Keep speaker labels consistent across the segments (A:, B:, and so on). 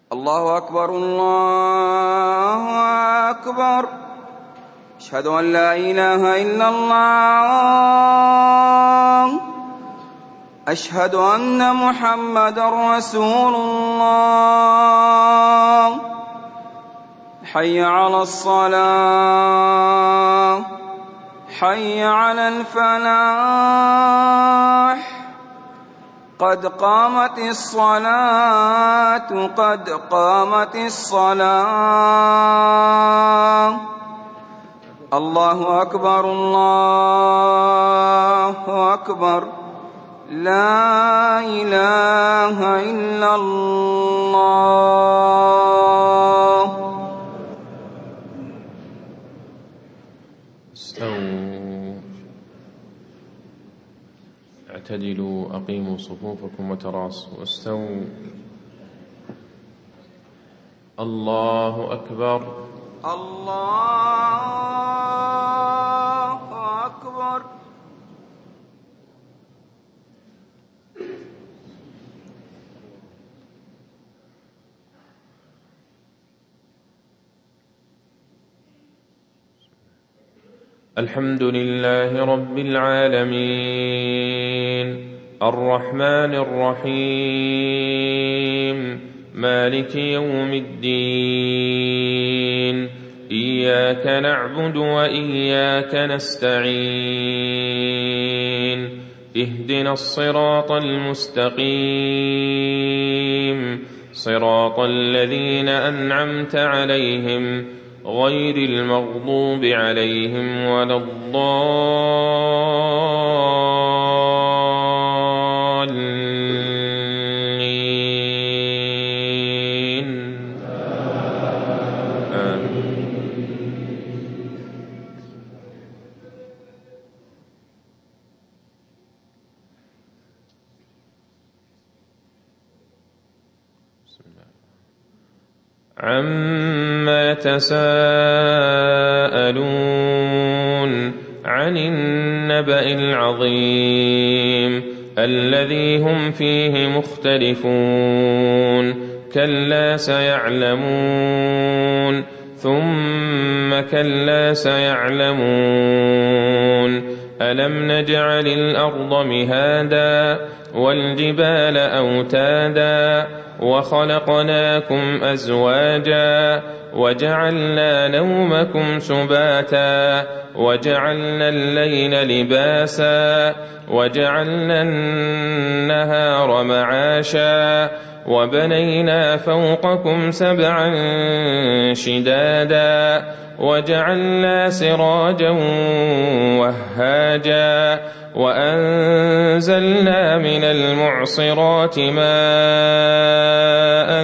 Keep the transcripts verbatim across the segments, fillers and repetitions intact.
A: الله أكبر الله أكبر. أشهد أن لا إله إلا الله. أشهد أن محمدًا رسول الله. حي على الصلاة، حي على الفلاح، قد قامت الصلاة، قد قامت الصلاة. الله أكبر الله أكبر. لا إله إلا الله.
B: استووا، اعتدلوا، أقيموا صفوفكم وتراصوا، استووا. الله أكبر
A: الله أكبر.
B: الحمد لله رب العالمين، الرحمن الرحيم، مالك يوم الدين، إياك نعبد وإياك نستعين، اهدنا الصراط المستقيم، صراط الذين أنعمت عليهم غير المغضوب عليهم ولا الضالين. آمين. عما يتساءلون عن النبأ العظيم الذي هم فيه مختلفون. كلا سيعلمون ثم كلا سيعلمون. ألم نجعل الأرض مهادا والجبال أوتادا وخلقناكم أزواجا وجعلنا نومكم سباتا وجعلنا الليل لباسا وجعلنا النهار معاشا وبنينا فوقكم سبعا شدادا وجعلنا سراجا وهاجا وأنزلنا من المعصرات ماء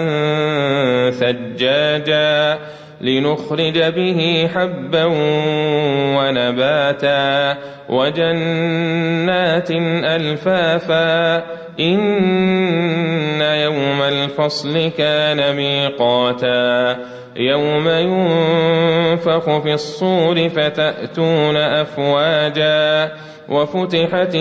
B: ثجاجا لنخرج به حبا ونباتا وجنات ألفافا. إن يوم الفصل كان ميقاتا يوم ينفخ في الصور فتأتون أفواجا وفتحت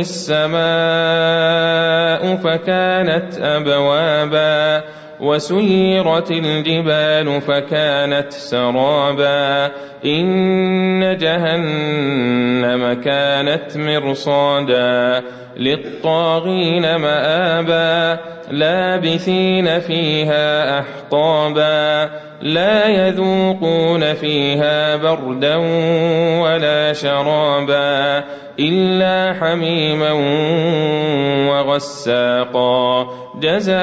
B: السماء فكانت أبوابا وسيرت الجبال فكانت سرابا. إن جهنم كانت مرصادا للطاغين مآبا لابثين فيها أحقابا لا يذوقون فيها بردا ولا شرابا إلا حميما وغساقا جزاء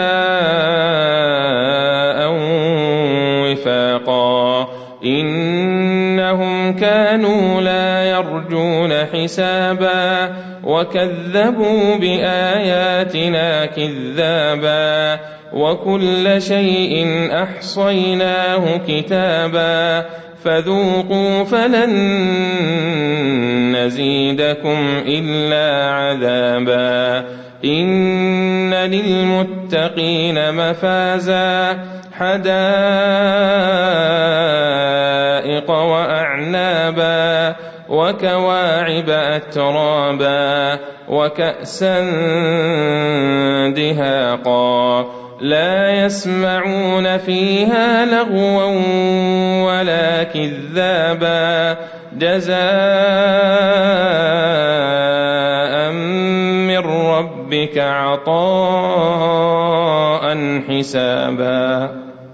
B: وفاقا. إنهم كانوا لا يرجون حسابا وكذبوا بآياتنا كذابا وكل شيء أحصيناه كتابا فذوقوا فلن نزيدكم إلا عذابا. إن للمتقين مفازا حدائق وأعنابا وكواعب أترابا وكأسا دهاقا لا يسمعون فيها لغوا ولا كذابا جزاء من ربك عطاء حسابا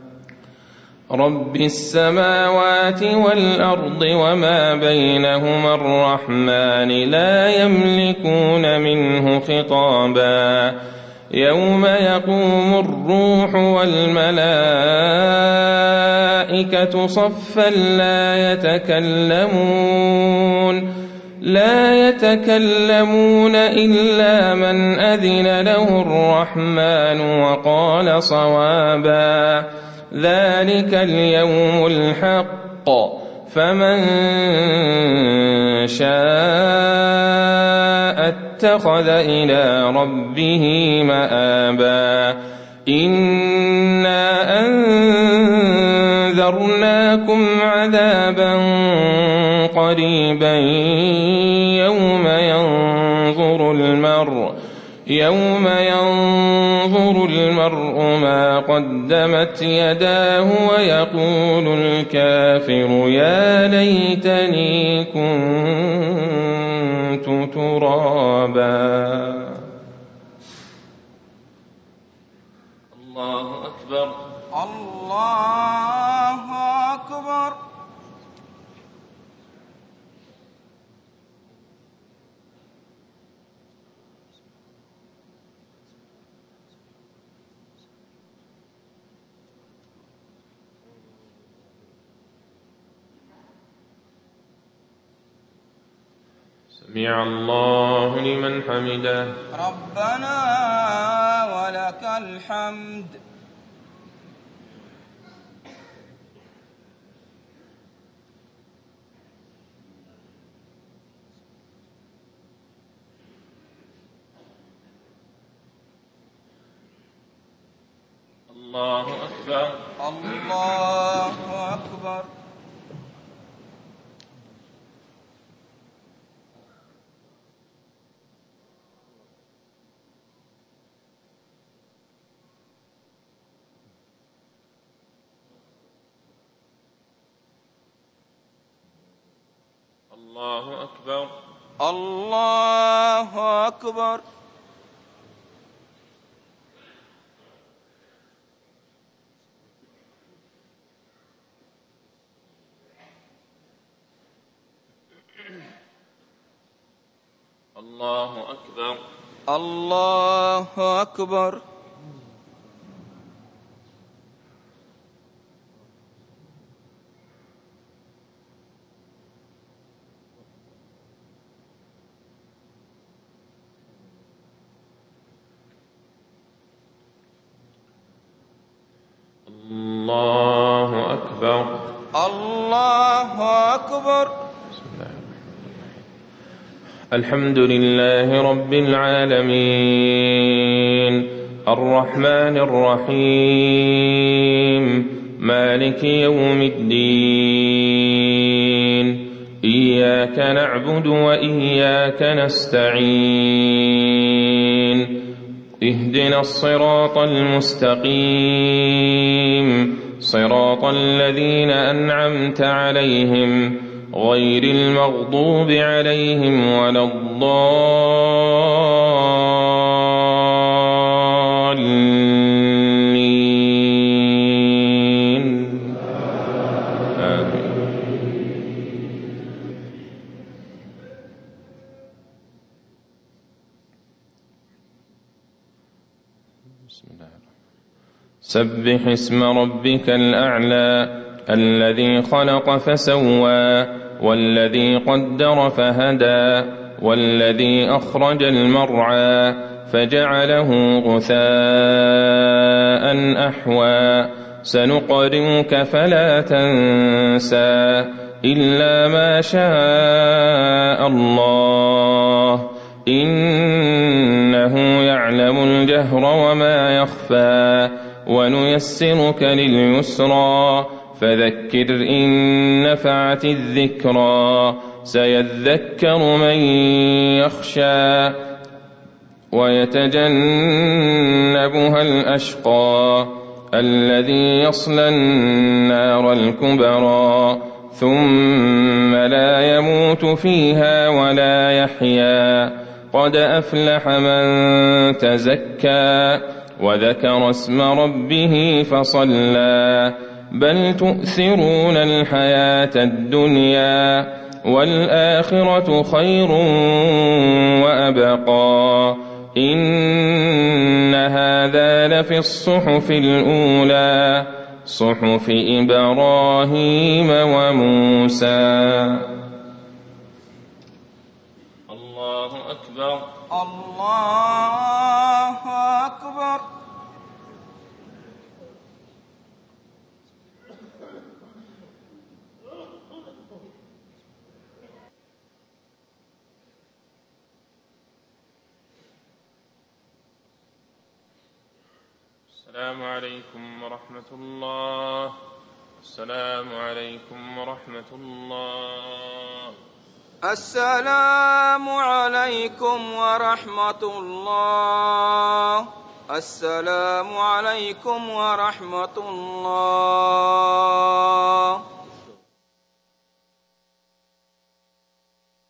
B: رب السماوات والأرض وما بينهما الرحمن لا يملكون منه خطابا يوم يقوم الروح والملائكة صفا لا يتكلمون لا يتكلمون إلا من أذن له الرحمن وقال صوابا ذلك اليوم الحق فمن شاء اتخذ إلى ربه مآبا إنا أنذرناكم عذابا قريبا يوم ينظر المرء يوم ينظر المرء ما قدمت يداه ويقول الكافر يا ليتني كنت ترابا. الله أكبر
A: الله أكبر.
B: سمع الله لمن حمده
A: ربنا ولك الحمد.
B: الله أكبر
A: الله أكبر.
B: الله أكبر
A: الله أكبر.
B: الله أكبر
A: الله أكبر.
B: الله أكبر
A: الله أكبر.
B: الحمد لله رب العالمين الرحمن الرحيم مالك يوم الدين إياك نعبد وإياك نستعين اهدنا الصراط المستقيم صراط الذين أنعمت عليهم غير المغضوب عليهم ولا الضالين آمين. بسم الله سبح اسم ربك الأعلى الذي خلق فسوى والذي قدر فهدى والذي أخرج المرعى فجعله غثاء أحوى سنقرئك فلا تنسى إلا ما شاء الله إنه يعلم الجهر وما يخفى ونيسرك لليسرى فذكر إن نفعت الذكرى سيذكر من يخشى ويتجنبها يصلبها الأشقى الذي يصلى النار الكبرى ثم لا يموت فيها ولا يحيا قد أفلح من تزكى وذكر اسم ربه فصلى بل تؤثرون الحياة الدنيا والآخرة خير وأبقى إن هذا لفي الصحف الأولى صحف إبراهيم وموسى. الله أكبر
A: الله أكبر.
B: السلام عليكم ورحمة الله. السلام عليكم ورحمة الله.
A: السلام عليكم ورحمة الله. السلام عليكم ورحمة الله.